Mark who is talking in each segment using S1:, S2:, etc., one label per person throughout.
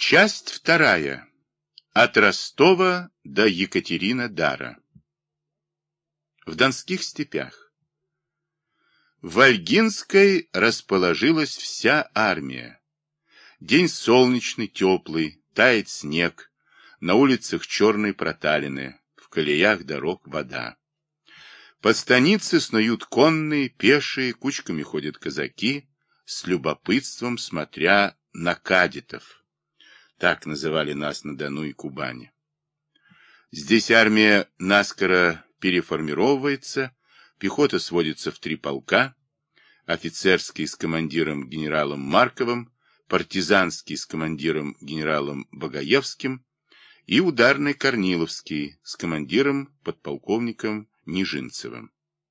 S1: Часть вторая. От Ростова до Екатеринодара. В Донских степях. В Ольгинской расположилась вся армия. День солнечный, теплый, тает снег, на улицах черные проталины, в колеях дорог вода. По станице снуют конные, пешие, кучками ходят казаки, с любопытством смотря на кадетов. Так называли нас на Дону и Кубани. Здесь армия наскоро переформировывается, пехота сводится в 3 полка, офицерский с командиром генералом Марковым, партизанский с командиром генералом Багаевским и ударный Корниловский с командиром подполковником Нижинцевым.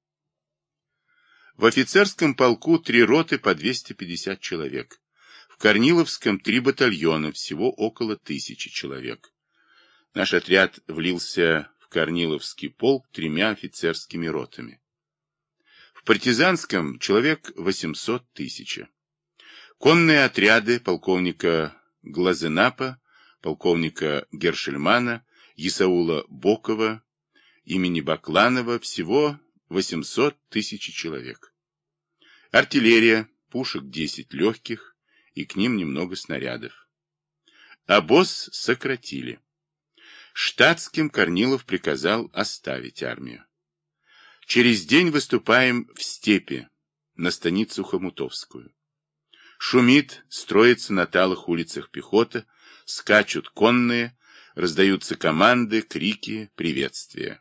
S1: В офицерском полку 3 роты по 250 человек. В Корниловском 3 батальона, всего около 1000 человек. Наш отряд влился в Корниловский полк 3 офицерскими ротами. В партизанском человек 800 000. Конные отряды полковника Глазенапа, полковника Гершельмана, Исаула Бокова, имени Бакланова всего 800 000 человек. Артиллерия, пушек 10 легких, и к ним немного снарядов. Обоз сократили. Штатским Корнилов приказал оставить армию. Через день выступаем в степи, на станицу Хомутовскую. Шумит, строится на талых улицах пехота, скачут конные, раздаются команды, крики, приветствия.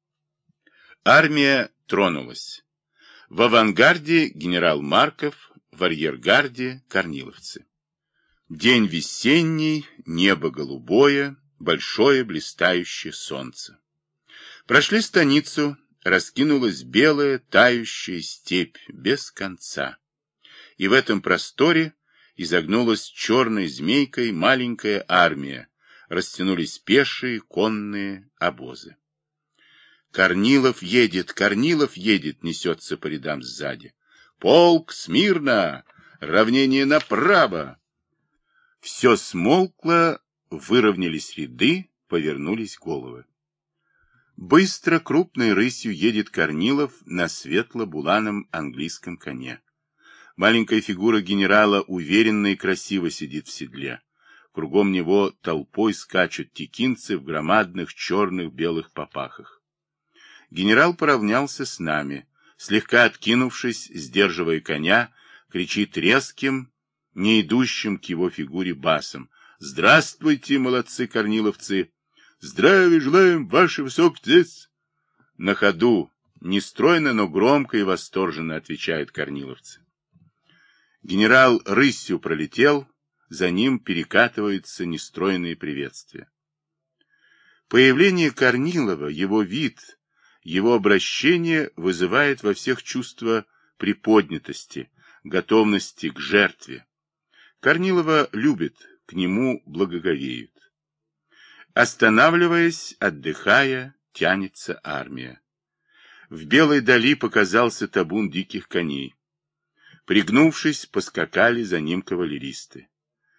S1: Армия тронулась. В авангарде генерал Марков, в арьергарде корниловцы. День весенний, небо голубое, большое блистающее солнце. Прошли станицу, раскинулась белая тающая степь без конца. И в этом просторе изогнулась черной змейкой маленькая армия, растянулись пешие конные обозы. Корнилов едет, несется по рядам сзади. Полк, смирно! Равнение направо! Все смолкло, выровнялись ряды, повернулись головы. Быстро, крупной рысью едет Корнилов на светло-буланом английском коне. Маленькая фигура генерала уверенно и красиво сидит в седле. Кругом него толпой скачут текинцы в громадных черных белых папахах. Генерал поравнялся с нами. Слегка откинувшись, сдерживая коня, кричит резким, не идущим к его фигуре басом. «Здравствуйте, молодцы корниловцы! Здравия желаем, ваше высокотец!» На ходу, нестройно, но громко и восторженно отвечают корниловцы. Генерал рысью пролетел, за ним перекатываются нестройные приветствия. Появление Корнилова, его вид, его обращение вызывает во всех чувство приподнятости, готовности к жертве. Корнилова любят, к нему благоговеют. Останавливаясь, отдыхая, тянется армия. В белой дали показался табун диких коней. Пригнувшись, поскакали за ним кавалеристы.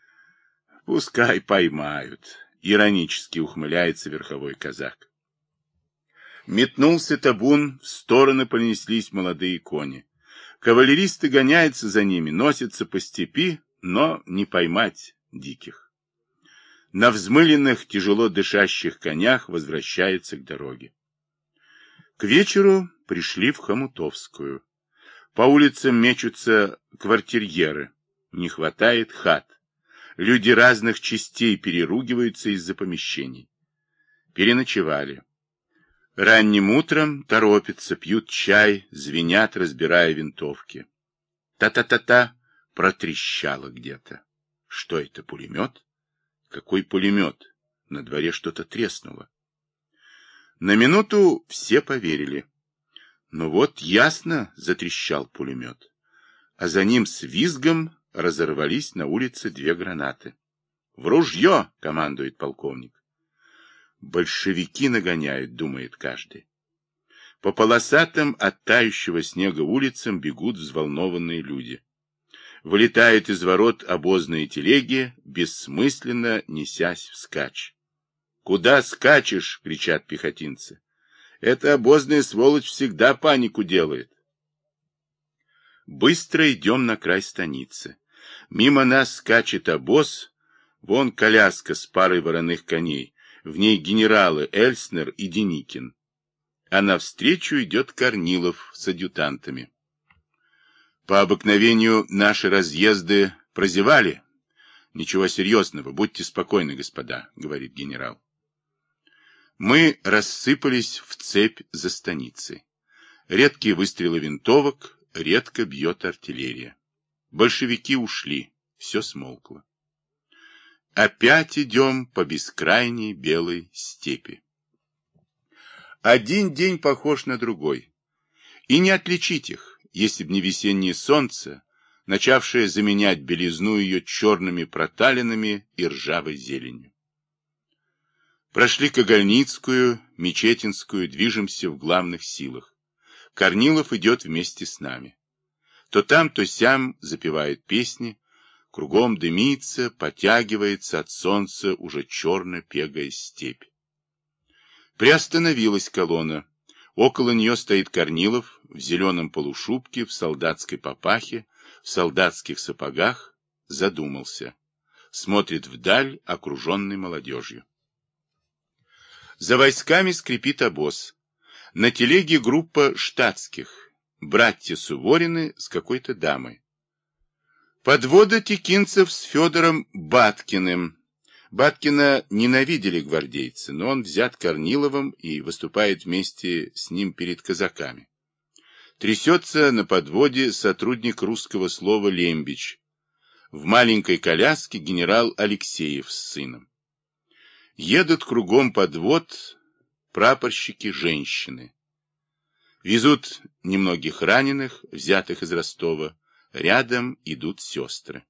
S1: «Пускай поймают», — иронически ухмыляется верховой казак. Метнулся табун, в стороны понеслись молодые кони. Кавалеристы гоняются за ними, носятся по степи, но не поймать диких. На взмыленных, тяжело дышащих конях возвращаются к дороге. К вечеру пришли в Хомутовскую. По улицам мечутся квартирьеры. Не хватает хат. Люди разных частей переругиваются из-за помещений. Переночевали. Ранним утром торопятся, пьют чай, звенят, разбирая винтовки. Та-та-та-та протрещало где-то. Что это, пулемет? Какой пулемет? На дворе что-то треснуло. На минуту все поверили. Но вот ясно затрещал пулемет. А за ним с визгом разорвались на улице 2 гранаты. «В ружье!» — командует полковник. Большевики нагоняют, думает каждый. По полосатым от тающего снега улицам бегут взволнованные люди. Вылетают из ворот обозные телеги, бессмысленно несясь вскачь. «Куда скачешь?» — кричат пехотинцы. «Эта обозная сволочь всегда панику делает». Быстро идем на край станицы. Мимо нас скачет обоз, вон коляска с парой вороных коней, в ней генералы Эльснер и Деникин. А навстречу идет Корнилов с адъютантами. По обыкновению наши разъезды прозевали. Ничего серьезного, будьте спокойны, господа, говорит генерал. Мы рассыпались в цепь за станицей. Редкие выстрелы винтовок, редко бьет артиллерия. Большевики ушли, все смолкло. Опять идем по бескрайней белой степи. Один день похож на другой. И не отличить их, если б не весеннее солнце, начавшее заменять белизну ее черными проталинами и ржавой зеленью. Прошли Когольницкую, Мечетинскую, движемся в главных силах. Корнилов идет вместе с нами. То там, то сям запевает песни, кругом дымится, потягивается от солнца уже черно-пегая степь. Приостановилась колонна. Около нее стоит Корнилов в зеленом полушубке, в солдатской папахе, в солдатских сапогах, задумался. Смотрит вдаль, окруженный молодежью. За войсками скрипит обоз. На телеге группа штатских, братья Суворины с какой-то дамой. Подвода текинцев с Федором Баткиным. Баткина ненавидели гвардейцы, но он взят Корниловым и выступает вместе с ним перед казаками. Трясется на подводе сотрудник русского слова Лембич. В маленькой коляске генерал Алексеев с сыном. Едут кругом подвод прапорщики-женщины. Везут немногих раненых, взятых из Ростова. Рядом идут сестры.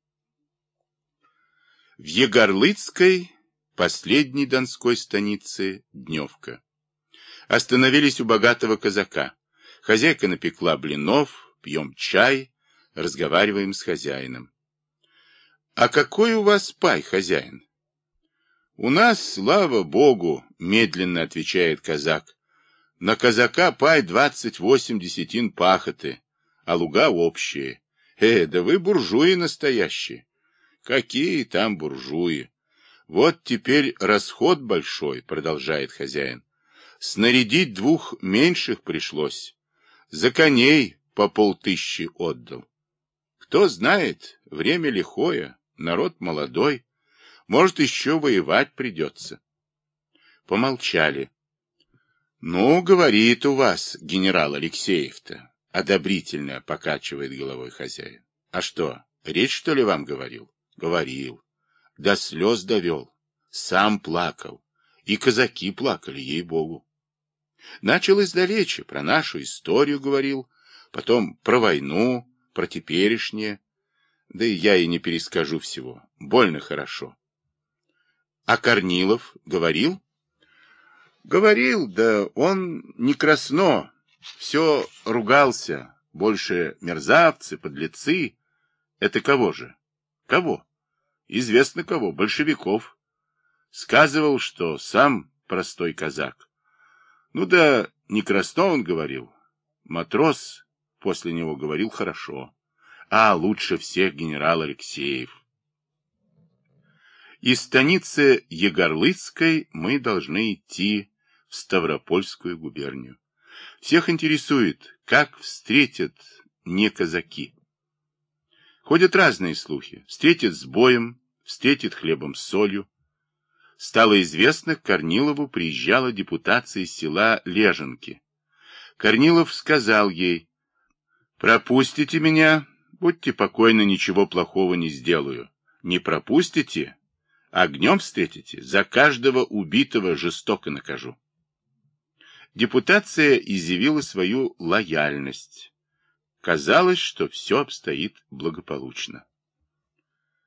S1: В Егорлыцкой, последней донской станице, дневка. Остановились у богатого казака. Хозяйка напекла блинов, пьем чай, разговариваем с хозяином. — А какой у вас пай, хозяин? — У нас, слава богу, медленно отвечает казак. На казака пай 28 десятин пахоты, а луга общие. Да вы буржуи настоящие. Какие там буржуи? Вот теперь расход большой, продолжает хозяин. Снарядить 2 меньших пришлось. За коней по 500 отдал. Кто знает, время лихое, народ молодой. Может, еще воевать придется. Помолчали. Ну, говорит у вас генерал Алексеев-то. Одобрительно покачивает головой хозяин. А что, речь, что ли, вам говорил? Говорил. До слез довел. Сам плакал. И казаки плакали, ей-богу. Начал издалече, про нашу историю говорил, потом про войну, про теперешнее. Да и я и не перескажу всего. Больно хорошо. А Корнилов говорил? Говорил, да он не красно. Все ругался, больше мерзавцы, подлецы. Это кого же? Кого? Известно кого, большевиков. Сказывал, что сам простой казак. Ну да, не красно он говорил. Матрос после него говорил хорошо. А лучше всех генерал Алексеев. Из станицы Егорлыцкой мы должны идти в Ставропольскую губернию. Всех интересует, как встретят не казаки. Ходят разные слухи. Встретят с боем, встретят хлебом с солью. Стало известно, к Корнилову приезжала депутация из села Леженки. Корнилов сказал ей: «Пропустите меня, будьте покойны, ничего плохого не сделаю. Не пропустите, огнем встретите, за каждого убитого жестоко накажу». Депутация изъявила свою лояльность. Казалось, что все обстоит благополучно.